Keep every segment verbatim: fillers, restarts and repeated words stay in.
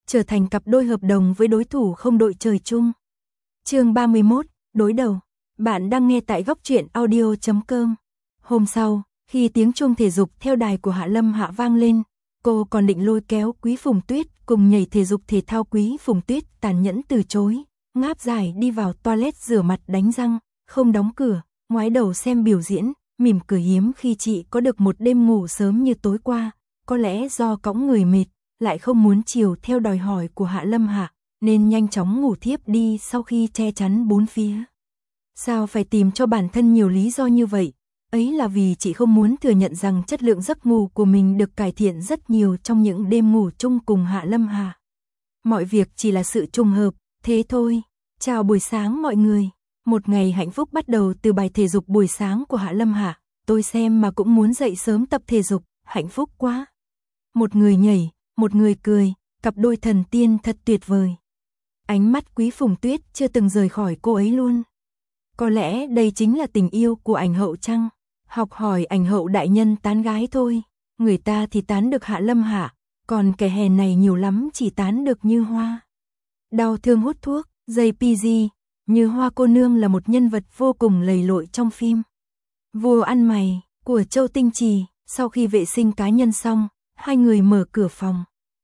trở thành cặp đôi hợp đồng với đối thủ không đội trời chung. Chương ba mươi mốt, đối đầu. Bạn đang nghe tại góc truyện audio chấm com. Hôm sau, khi tiếng chuông thể dục theo đài của Hạ Lâm Hạ vang lên, cô còn định lôi kéo Quý Phùng Tuyết cùng nhảy thể dục thể thao. Quý Phùng Tuyết tàn nhẫn từ chối, ngáp dài đi vào toilet rửa mặt đánh răng, không đóng cửa, ngoái đầu xem biểu diễn, mỉm cười hiếm khi chị có được một đêm ngủ sớm như tối qua. Có lẽ do cõng người mệt, lại không muốn chiều theo đòi hỏi của Hạ Lâm Hạ, nên nhanh chóng ngủ thiếp đi sau khi che chắn bốn phía. Sao phải tìm cho bản thân nhiều lý do như vậy? Ấy là vì chị không muốn thừa nhận rằng chất lượng giấc ngủ của mình được cải thiện rất nhiều trong những đêm ngủ chung cùng Hạ Lâm Hạ. Mọi việc chỉ là sự trùng hợp, thế thôi. Chào buổi sáng mọi người. Một ngày hạnh phúc bắt đầu từ bài thể dục buổi sáng của Hạ Lâm Hạ. Tôi xem mà cũng muốn dậy sớm tập thể dục, hạnh phúc quá. Một người nhảy, một người cười, cặp đôi thần tiên thật tuyệt vời. Ánh mắt Quý Phùng Tuyết chưa từng rời khỏi cô ấy luôn. Có lẽ đây chính là tình yêu của ảnh hậu chăng? Học hỏi ảnh hậu đại nhân tán gái thôi. Người ta thì tán được Hạ Lâm Hạ, còn kẻ hèn này nhiều lắm chỉ tán được Như Hoa. Đau thương hút thuốc, dây pi gi. Như Hoa cô nương là một nhân vật vô cùng lầy lội trong phim Vua ăn mày của Châu Tinh Trì. Sau khi vệ sinh cá nhân xong, hai người mở cửa phòng.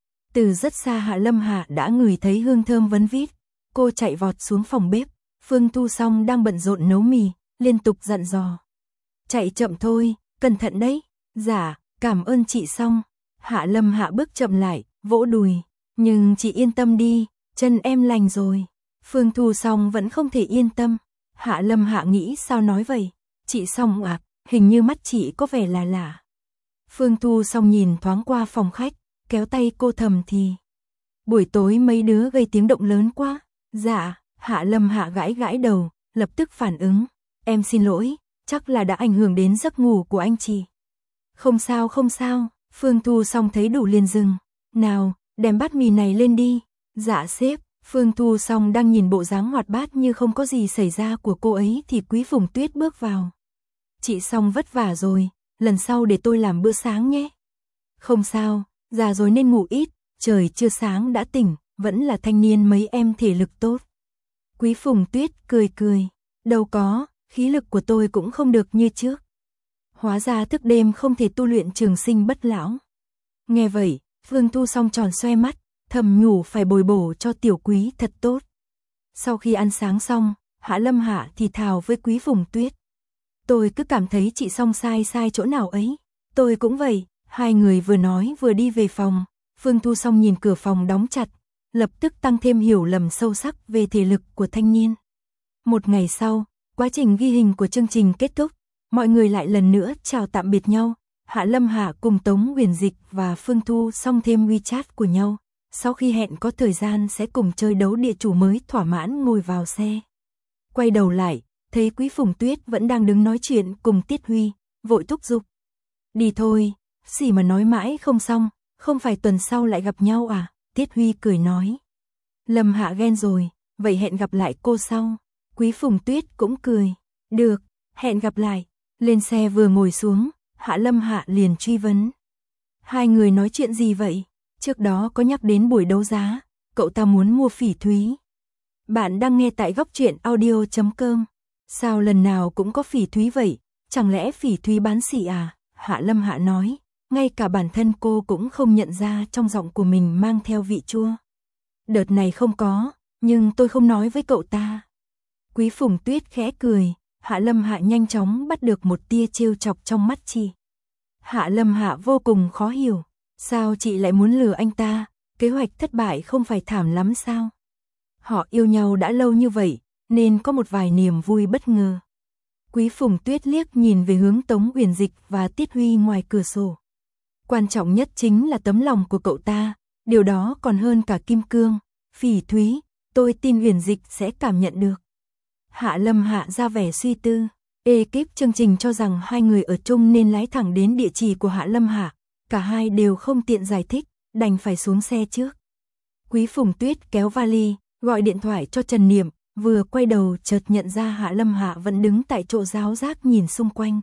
Từ rất xa Hạ Lâm Hạ đã ngửi thấy hương thơm vấn vít. Cô chạy vọt xuống phòng bếp. Phương Thu Song đang bận rộn nấu mì, liên tục dặn dò. Chạy chậm thôi, cẩn thận đấy. Dạ, cảm ơn chị Song. Hạ Lâm Hạ bước chậm lại, vỗ đùi. Nhưng chị yên tâm đi, chân em lành rồi. Phương Thu Song vẫn không thể yên tâm. Hạ Lâm Hạ nghĩ sao nói vậy? Chị Song ạ, hình như mắt chị có vẻ là lạ. Phương Thu Song nhìn thoáng qua phòng khách, kéo tay cô thầm thì. Buổi tối mấy đứa gây tiếng động lớn quá. Dạ, Hạ Lâm Hạ gãi gãi đầu, lập tức phản ứng. Em xin lỗi, chắc là đã ảnh hưởng đến giấc ngủ của anh chị. Không sao không sao, Phương Thu Song thấy đủ liền dừng. Nào, đem bát mì này lên đi. Dạ sếp. Phương Thu Song đang nhìn bộ dáng hoạt bát như không có gì xảy ra của cô ấy thì Quý Phùng Tuyết bước vào. Chị Song vất vả rồi, lần sau để tôi làm bữa sáng nhé. Không sao, già rồi nên ngủ ít, trời chưa sáng đã tỉnh, vẫn là thanh niên mấy em thể lực tốt. Quý Phùng Tuyết cười cười, đâu có, khí lực của tôi cũng không được như trước. Hóa ra thức đêm không thể tu luyện trường sinh bất lão. Nghe vậy, Phương Thu Song tròn xoe mắt, thầm nhủ phải bồi bổ cho tiểu Quý thật tốt. Sau khi ăn sáng xong, Hạ Lâm Hạ thì thào với Quý Phùng Tuyết. Tôi cứ cảm thấy chị Song sai sai chỗ nào ấy. Tôi cũng vậy. Hai người vừa nói vừa đi về phòng. Phương Thu Song nhìn cửa phòng đóng chặt, lập tức tăng thêm hiểu lầm sâu sắc về thể lực của thanh niên. Một ngày sau, quá trình ghi hình của chương trình kết thúc, mọi người lại lần nữa chào tạm biệt nhau. Hạ Lâm Hạ cùng Tống Huyền Dịch và Phương Thu Song thêm WeChat của nhau. Sau khi hẹn có thời gian sẽ cùng chơi đấu địa chủ mới thỏa mãn ngồi vào xe. Quay đầu lại, thấy Quý Phùng Tuyết vẫn đang đứng nói chuyện cùng Tiết Huy, vội thúc giục. Đi thôi, gì mà nói mãi không xong, không phải tuần sau lại gặp nhau à? Tiết Huy cười nói. Lâm Hạ ghen rồi, vậy hẹn gặp lại cô sau. Quý Phùng Tuyết cũng cười. Được, hẹn gặp lại. Lên xe vừa ngồi xuống, Hạ Lâm Hạ liền truy vấn. Hai người nói chuyện gì vậy? Trước đó có nhắc đến buổi đấu giá, cậu ta muốn mua Phỉ Thúy. Bạn đang nghe tại góc truyện audio chấm com. Sao lần nào cũng có Phỉ Thúy vậy? Chẳng lẽ Phỉ Thúy bán xỉ à? Hạ Lâm Hạ nói, ngay cả bản thân cô cũng không nhận ra trong giọng của mình mang theo vị chua. Đợt này không có, nhưng tôi không nói với cậu ta. Quý Phùng Tuyết khẽ cười, Hạ Lâm Hạ nhanh chóng bắt được một tia trêu chọc trong mắt chị. Hạ Lâm Hạ vô cùng khó hiểu. Sao chị lại muốn lừa anh ta? Kế hoạch thất bại không phải thảm lắm sao? Họ yêu nhau đã lâu như vậy, nên có một vài niềm vui bất ngờ. Quý Phùng Tuyết liếc nhìn về hướng Tống Huyền Dịch và Tiết Huy ngoài cửa sổ. Quan trọng nhất chính là tấm lòng của cậu ta, điều đó còn hơn cả kim cương, Phỉ Thúy, tôi tin Huyền Dịch sẽ cảm nhận được. Hạ Lâm Hạ ra vẻ suy tư, ekip chương trình cho rằng hai người ở chung nên lái thẳng đến địa chỉ của Hạ Lâm Hạ. Cả hai đều không tiện giải thích, đành phải xuống xe trước. Quý Phùng Tuyết kéo vali, gọi điện thoại cho Trần Niệm, vừa quay đầu chợt nhận ra Hạ Lâm Hạ vẫn đứng tại chỗ ráo rác nhìn xung quanh.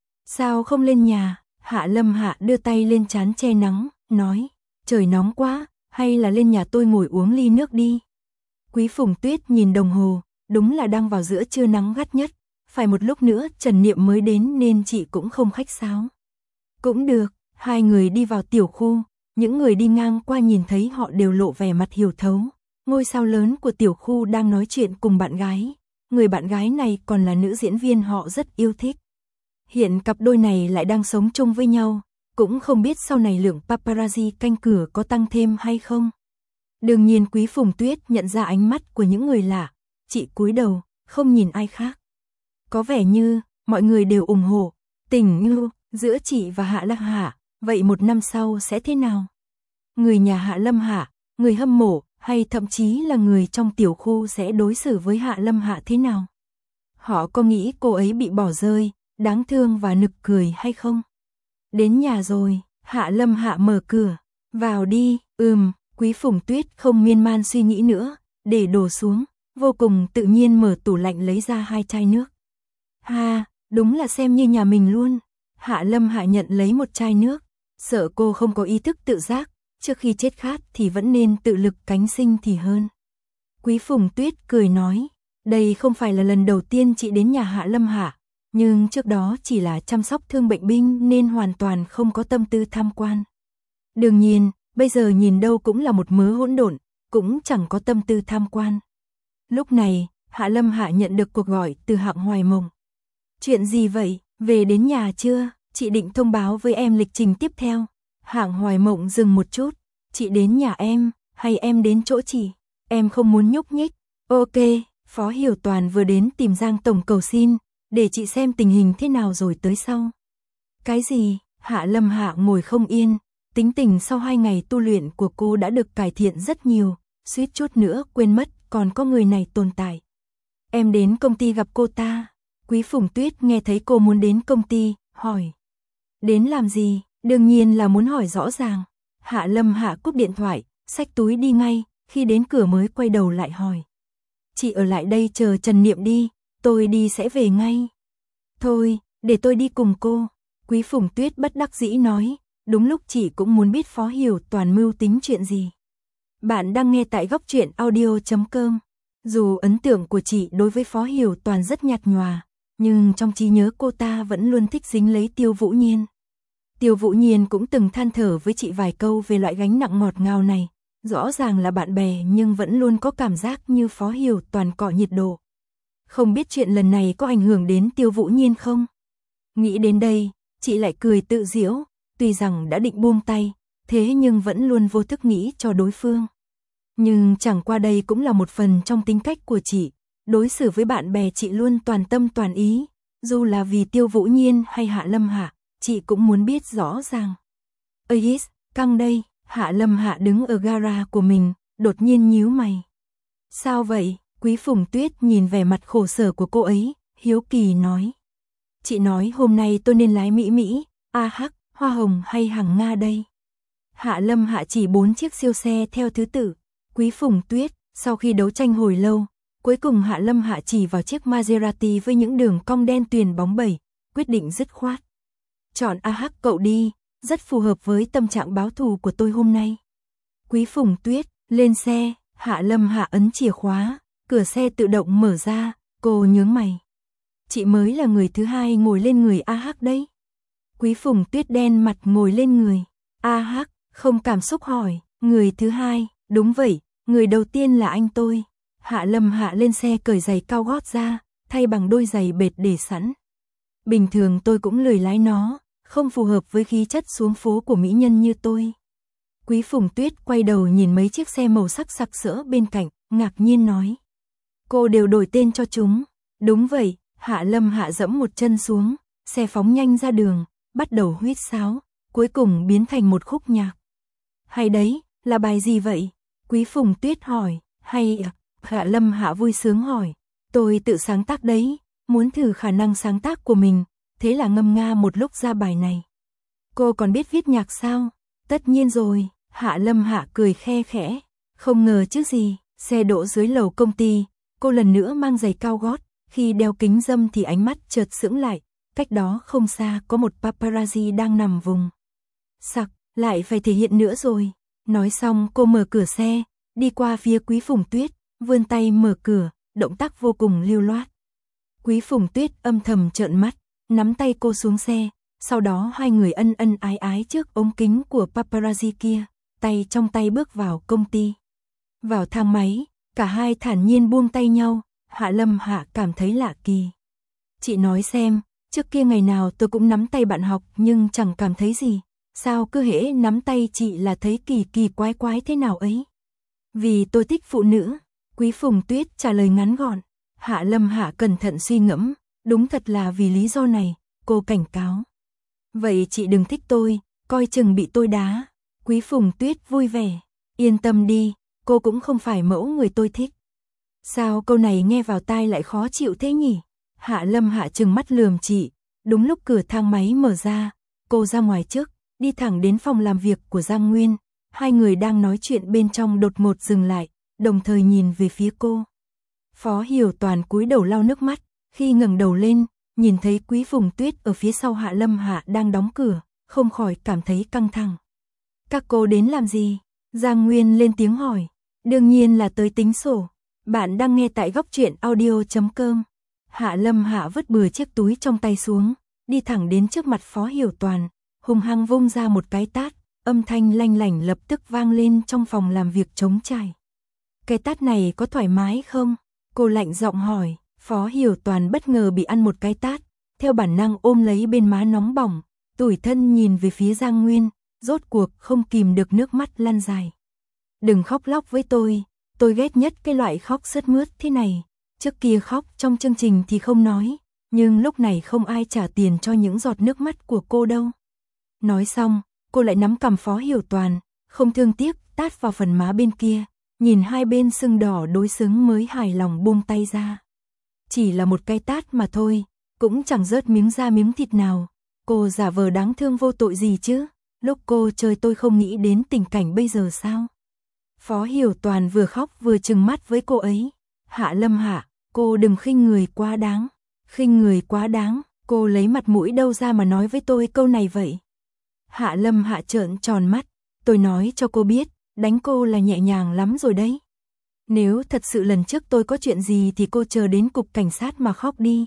Sao không lên nhà? Hạ Lâm Hạ đưa tay lên trán che nắng, nói, trời nóng quá, hay là lên nhà tôi ngồi uống ly nước đi. Quý Phùng Tuyết nhìn đồng hồ, đúng là đang vào giữa trưa nắng gắt nhất, phải một lúc nữa Trần Niệm mới đến nên chị cũng không khách sáo. Cũng được, hai người đi vào tiểu khu, những người đi ngang qua nhìn thấy họ đều lộ vẻ mặt hiểu thấu. Ngôi sao lớn của tiểu khu đang nói chuyện cùng bạn gái, người bạn gái này còn là nữ diễn viên họ rất yêu thích. Hiện cặp đôi này lại đang sống chung với nhau, cũng không biết sau này lượng paparazzi canh cửa có tăng thêm hay không. Đương nhiên Quý Phùng Tuyết nhận ra ánh mắt của những người lạ, chị cúi đầu, không nhìn ai khác. Có vẻ như, mọi người đều ủng hộ, tình yêu giữa chị và Hạ Lâm Hạ, vậy một năm sau sẽ thế nào? Người nhà Hạ Lâm Hạ, người hâm mộ, hay thậm chí là người trong tiểu khu sẽ đối xử với Hạ Lâm Hạ thế nào? Họ có nghĩ cô ấy bị bỏ rơi, đáng thương và nực cười hay không? Đến nhà rồi, Hạ Lâm Hạ mở cửa, vào đi, ừm, Quý Phùng Tuyết không miên man suy nghĩ nữa, để đổ xuống, vô cùng tự nhiên mở tủ lạnh lấy ra hai chai nước. Ha, đúng là xem như nhà mình luôn. Hạ Lâm Hạ nhận lấy một chai nước, sợ cô không có ý thức tự giác, trước khi chết khát thì vẫn nên tự lực cánh sinh thì hơn. Quý Phùng Tuyết cười nói, đây không phải là lần đầu tiên chị đến nhà Hạ Lâm Hạ, nhưng trước đó chỉ là chăm sóc thương bệnh binh nên hoàn toàn không có tâm tư tham quan. Đương nhiên, bây giờ nhìn đâu cũng là một mớ hỗn độn, cũng chẳng có tâm tư tham quan. Lúc này, Hạ Lâm Hạ nhận được cuộc gọi từ Hạng Hoài Mộng. Chuyện gì vậy, về đến nhà chưa, chị định thông báo với em lịch trình tiếp theo. Hạng Hoài Mộng dừng một chút, chị đến nhà em, hay em đến chỗ chị, em không muốn nhúc nhích. Ok, Phó Hiểu Toàn vừa đến tìm Giang Tổng cầu xin, để chị xem tình hình thế nào rồi tới sau. Cái gì, Hạ Lâm Hạ ngồi không yên, tính tình sau hai ngày tu luyện của cô đã được cải thiện rất nhiều, suýt chút nữa quên mất còn có người này tồn tại. Em đến công ty gặp cô ta. Quý Phùng Tuyết nghe thấy cô muốn đến công ty, hỏi. Đến làm gì, đương nhiên là muốn hỏi rõ ràng. Hạ Lâm Hạ cúp điện thoại, xách túi đi ngay, khi đến cửa mới quay đầu lại hỏi. Chị ở lại đây chờ Trần Niệm đi, tôi đi sẽ về ngay. Thôi, để tôi đi cùng cô. Quý Phùng Tuyết bất đắc dĩ nói, đúng lúc chị cũng muốn biết Phó Hiểu Toàn mưu tính chuyện gì. Bạn đang nghe tại góc truyện audio chấm com. Dù ấn tượng của chị đối với Phó Hiểu Toàn rất nhạt nhòa, nhưng trong trí nhớ cô ta vẫn luôn thích dính lấy Tiêu Vũ Nhiên. Tiêu Vũ Nhiên cũng từng than thở với chị vài câu về loại gánh nặng ngọt ngào này, rõ ràng là bạn bè nhưng vẫn luôn có cảm giác như Phó Hiểu Toàn cọ nhiệt độ. Không biết chuyện lần này có ảnh hưởng đến Tiêu Vũ Nhiên không? Nghĩ đến đây, chị lại cười tự giễu, tuy rằng đã định buông tay, thế nhưng vẫn luôn vô thức nghĩ cho đối phương. Nhưng chẳng qua đây cũng là một phần trong tính cách của chị, đối xử với bạn bè chị luôn toàn tâm toàn ý, dù là vì Tiêu Vũ Nhiên hay Hạ Lâm Hạ, chị cũng muốn biết rõ ràng. Ây, căng đây, Hạ Lâm Hạ đứng ở gara của mình, đột nhiên nhíu mày. Sao vậy? Quý Phùng Tuyết nhìn vẻ mặt khổ sở của cô ấy, hiếu kỳ nói. Chị nói hôm nay tôi nên lái Mỹ Mỹ, A Hắc, Hoa Hồng hay Hằng Nga đây? Hạ Lâm Hạ chỉ bốn chiếc siêu xe theo thứ tự. Quý Phùng Tuyết, sau khi đấu tranh hồi lâu, cuối cùng Hạ Lâm Hạ chỉ vào chiếc Maserati với những đường cong đen tuyền bóng bẩy, quyết định dứt khoát. Chọn A Hắc cậu đi, rất phù hợp với tâm trạng báo thù của tôi hôm nay. Quý Phùng Tuyết, lên xe, Hạ Lâm Hạ ấn chìa khóa, cửa xe tự động mở ra, cô nhướng mày. Chị mới là người thứ hai ngồi lên người A Hắc đấy. Quý Phùng Tuyết đen mặt ngồi lên người. A Hắc, không cảm xúc hỏi, người thứ hai, đúng vậy, người đầu tiên là anh tôi. Hạ Lâm Hạ lên xe cởi giày cao gót ra, thay bằng đôi giày bệt để sẵn. Bình thường tôi cũng lười lái nó, không phù hợp với khí chất xuống phố của mỹ nhân như tôi. Quý Phùng Tuyết quay đầu nhìn mấy chiếc xe màu sắc sặc sỡ bên cạnh, ngạc nhiên nói. Cô đều đổi tên cho chúng. Đúng vậy, Hạ Lâm Hạ dẫm một chân xuống, xe phóng nhanh ra đường, bắt đầu huýt sáo, cuối cùng biến thành một khúc nhạc. Hay đấy, là bài gì vậy? Quý Phùng Tuyết hỏi. Hay à? Hạ Lâm Hạ vui sướng hỏi. Tôi tự sáng tác đấy, muốn thử khả năng sáng tác của mình, thế là ngâm nga một lúc ra bài này. Cô còn biết viết nhạc sao? Tất nhiên rồi, Hạ Lâm Hạ cười khe khẽ. Không ngờ chứ gì, xe đỗ dưới lầu công ty, cô lần nữa mang giày cao gót, khi đeo kính râm thì ánh mắt chợt sững lại, cách đó không xa có một paparazzi đang nằm vùng. Sặc, lại phải thể hiện nữa rồi. Nói xong cô mở cửa xe, đi qua phía Quý Phùng Tuyết, vươn tay mở cửa, động tác vô cùng lưu loát. Quý Phùng Tuyết âm thầm trợn mắt, nắm tay cô xuống xe, sau đó hai người ân ân ái ái trước ống kính của paparazzi kia, tay trong tay bước vào công ty. Vào thang máy, cả hai thản nhiên buông tay nhau, Hạ Lâm Hạ cảm thấy lạ kỳ. Chị nói xem, trước kia ngày nào tôi cũng nắm tay bạn học nhưng chẳng cảm thấy gì, sao cứ hễ nắm tay chị là thấy kỳ kỳ quái quái thế nào ấy? Vì tôi thích phụ nữ, Quý Phùng Tuyết trả lời ngắn gọn. Hạ Lâm Hạ cẩn thận suy ngẫm, đúng thật là vì lý do này, cô cảnh cáo. Vậy chị đừng thích tôi, coi chừng bị tôi đá. Quý Phùng Tuyết vui vẻ, yên tâm đi, cô cũng không phải mẫu người tôi thích. Sao câu này nghe vào tai lại khó chịu thế nhỉ? Hạ Lâm Hạ trừng mắt lườm chị, đúng lúc cửa thang máy mở ra, cô ra ngoài trước, đi thẳng đến phòng làm việc của Giang Nguyên. Hai người đang nói chuyện bên trong đột ngột dừng lại, đồng thời nhìn về phía cô. Phó Hiểu Toàn cúi đầu lau nước mắt, khi ngẩng đầu lên, nhìn thấy Quý Phùng Tuyết ở phía sau Hạ Lâm Hạ đang đóng cửa, không khỏi cảm thấy căng thẳng. Các cô đến làm gì? Giang Nguyên lên tiếng hỏi. Đương nhiên là tới tính sổ. Bạn đang nghe tại góc truyện audio chấm com. Hạ Lâm Hạ vứt bừa chiếc túi trong tay xuống, đi thẳng đến trước mặt Phó Hiểu Toàn, hung hăng vung ra một cái tát, âm thanh lanh lảnh lập tức vang lên trong phòng làm việc trống trải. Cái tát này có thoải mái không? Cô lạnh giọng hỏi. Phó Hiểu Toàn bất ngờ bị ăn một cái tát, theo bản năng ôm lấy bên má nóng bỏng, tủi thân nhìn về phía Giang Nguyên, rốt cuộc không kìm được nước mắt lăn dài. Đừng khóc lóc với tôi, tôi ghét nhất cái loại khóc sướt mướt thế này. Trước kia khóc trong chương trình thì không nói, nhưng lúc này không ai trả tiền cho những giọt nước mắt của cô đâu. Nói xong, cô lại nắm cằm Phó Hiểu Toàn, không thương tiếc tát vào phần má bên kia, nhìn hai bên sưng đỏ đối xứng mới hài lòng buông tay ra. Chỉ là một cái tát mà thôi, cũng chẳng rớt miếng da miếng thịt nào. Cô giả vờ đáng thương vô tội gì chứ? Lúc cô chơi tôi không nghĩ đến tình cảnh bây giờ sao? Phó Hiểu Toàn vừa khóc vừa trừng mắt với cô ấy. Hạ Lâm Hạ, cô đừng khinh người quá đáng. Khinh người quá đáng, cô lấy mặt mũi đâu ra mà nói với tôi câu này vậy? Hạ Lâm Hạ trợn tròn mắt, tôi nói cho cô biết, đánh cô là nhẹ nhàng lắm rồi đấy. Nếu thật sự lần trước tôi có chuyện gì thì cô chờ đến cục cảnh sát mà khóc đi.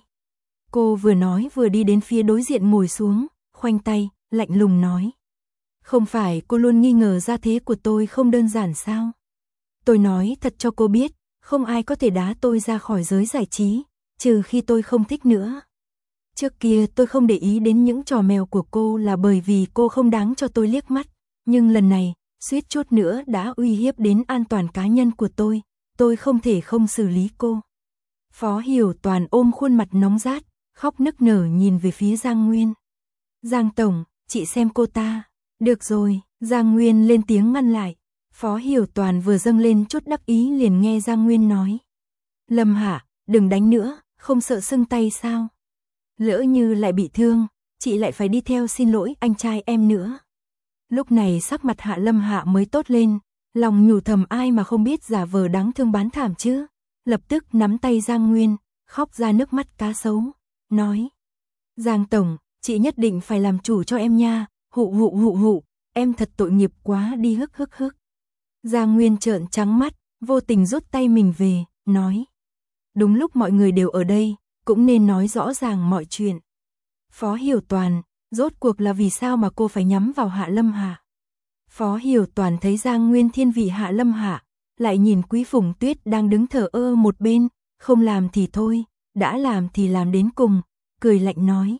Cô vừa nói vừa đi đến phía đối diện ngồi xuống, khoanh tay, lạnh lùng nói. Không phải cô luôn nghi ngờ gia thế của tôi không đơn giản sao? Tôi nói thật cho cô biết, không ai có thể đá tôi ra khỏi giới giải trí, trừ khi tôi không thích nữa. Trước kia tôi không để ý đến những trò mèo của cô là bởi vì cô không đáng cho tôi liếc mắt, nhưng lần này, suýt chút nữa đã uy hiếp đến an toàn cá nhân của tôi, tôi không thể không xử lý cô. Phó Hiểu Toàn ôm khuôn mặt nóng rát, khóc nức nở nhìn về phía Giang Nguyên. Giang Tổng, chị xem cô ta. Được rồi, Giang Nguyên lên tiếng ngăn lại. Phó Hiểu Toàn vừa dâng lên chút đắc ý liền nghe Giang Nguyên nói. Lâm Hạ, đừng đánh nữa, không sợ sưng tay sao? Lỡ như lại bị thương, chị lại phải đi theo xin lỗi anh trai em nữa. Lúc này sắc mặt Hạ Lâm Hạ mới tốt lên, lòng nhủ thầm ai mà không biết giả vờ đáng thương bán thảm chứ. Lập tức nắm tay Giang Nguyên, khóc ra nước mắt cá sấu, nói. Giang Tổng, chị nhất định phải làm chủ cho em nha, hụ hụ hụ hụ, em thật tội nghiệp quá đi hức hức hức. Giang Nguyên trợn trắng mắt, vô tình rút tay mình về, nói. Đúng lúc mọi người đều ở đây, cũng nên nói rõ ràng mọi chuyện. Phó Hiểu Toàn, rốt cuộc là vì sao mà cô phải nhắm vào Hạ Lâm Hạ? Phó Hiểu Toàn thấy Giang Nguyên thiên vị Hạ Lâm Hạ, lại nhìn Quý Phùng Tuyết đang đứng thờ ơ một bên, không làm thì thôi, đã làm thì làm đến cùng, cười lạnh nói.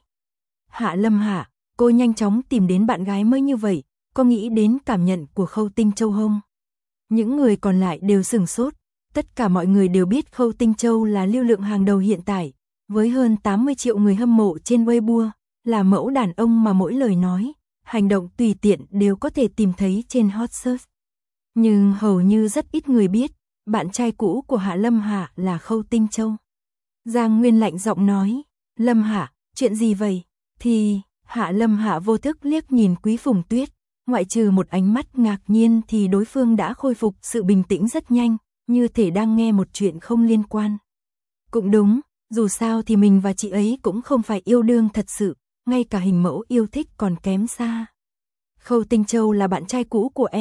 Hạ Lâm Hạ, cô nhanh chóng tìm đến bạn gái mới như vậy, có nghĩ đến cảm nhận của Khâu Tinh Châu không? Những người còn lại đều sửng sốt, tất cả mọi người đều biết Khâu Tinh Châu là lưu lượng hàng đầu hiện tại, với hơn tám mươi triệu người hâm mộ trên Weibo, là mẫu đàn ông mà mỗi lời nói, hành động tùy tiện đều có thể tìm thấy trên hot search. Nhưng hầu như rất ít người biết, bạn trai cũ của Hạ Lâm Hạ là Khâu Tinh Châu. Giang Nguyên lạnh giọng nói, Lâm Hạ, chuyện gì vậy? Thì, Hạ Lâm Hạ vô thức liếc nhìn Quý Phùng Tuyết, ngoại trừ một ánh mắt ngạc nhiên thì đối phương đã khôi phục sự bình tĩnh rất nhanh, như thể đang nghe một chuyện không liên quan. Cũng đúng, dù sao thì mình và chị ấy cũng không phải yêu đương thật sự, ngay cả hình mẫu yêu thích còn kém xa. Khâu Tinh Châu là bạn trai cũ của em,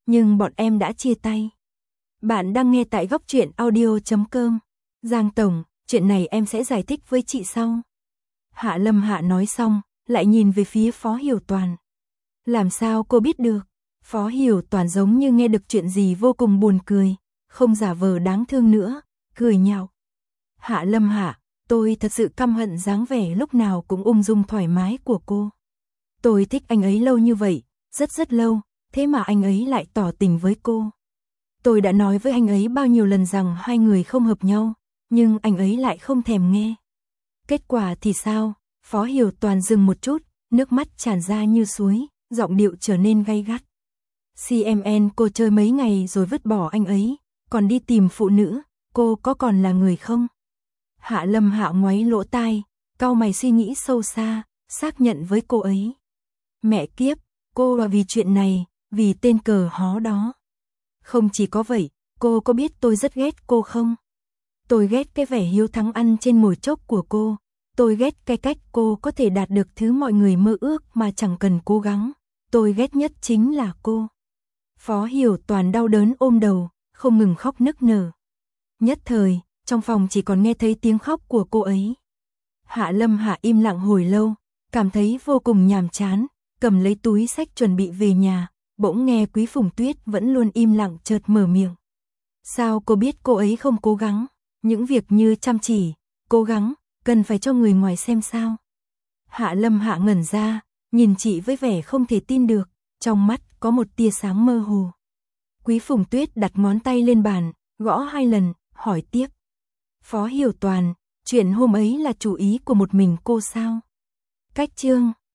nhưng bọn em đã chia tay. Bạn đang nghe tại góc truyện audio chấm com. Giang Tổng, chuyện này em sẽ giải thích với chị sau. Hạ Lâm Hạ nói xong, lại nhìn về phía Phó Hiểu Toàn. Làm sao cô biết được? Phó Hiểu Toàn giống như nghe được chuyện gì vô cùng buồn cười, không giả vờ đáng thương nữa, cười nhạo. Hạ Lâm Hạ, tôi thật sự căm hận dáng vẻ lúc nào cũng ung dung thoải mái của cô. Tôi thích anh ấy lâu như vậy, rất rất lâu, thế mà anh ấy lại tỏ tình với cô. Tôi đã nói với anh ấy bao nhiêu lần rằng hai người không hợp nhau, nhưng anh ấy lại không thèm nghe. Kết quả thì sao? Phó Hiểu Toàn dừng một chút, nước mắt tràn ra như suối, giọng điệu trở nên gay gắt. xê em en cô chơi mấy ngày rồi vứt bỏ anh ấy, còn đi tìm phụ nữ, cô có còn là người không? Hạ Lâm Hạ ngoáy lỗ tai, cau mày suy nghĩ sâu xa, xác nhận với cô ấy. Mẹ kiếp, cô là vì chuyện này, vì tên cờ hó đó. Không chỉ có vậy, cô có biết tôi rất ghét cô không? Tôi ghét cái vẻ hiếu thắng ăn trên mồi chốc của cô. Tôi ghét cái cách cô có thể đạt được thứ mọi người mơ ước mà chẳng cần cố gắng. Tôi ghét nhất chính là cô. Phó Hiểu Toàn đau đớn ôm đầu, không ngừng khóc nức nở. Nhất thời, trong phòng chỉ còn nghe thấy tiếng khóc của cô ấy. Hạ Lâm Hạ im lặng hồi lâu, cảm thấy vô cùng nhàm chán, cầm lấy túi xách chuẩn bị về nhà, bỗng nghe Quý Phùng Tuyết vẫn luôn im lặng chợt mở miệng. Sao cô biết cô ấy không cố gắng? Những việc như chăm chỉ, cố gắng, cần phải cho người ngoài xem sao? Hạ Lâm Hạ ngẩn ra, nhìn chị với vẻ không thể tin được, trong mắt có một tia sáng mơ hồ. Quý Phùng Tuyết đặt ngón tay lên bàn, gõ hai lần, hỏi tiếp. Phó Hiểu Toàn, chuyện hôm ấy là chủ ý của một mình cô sao? Cách chương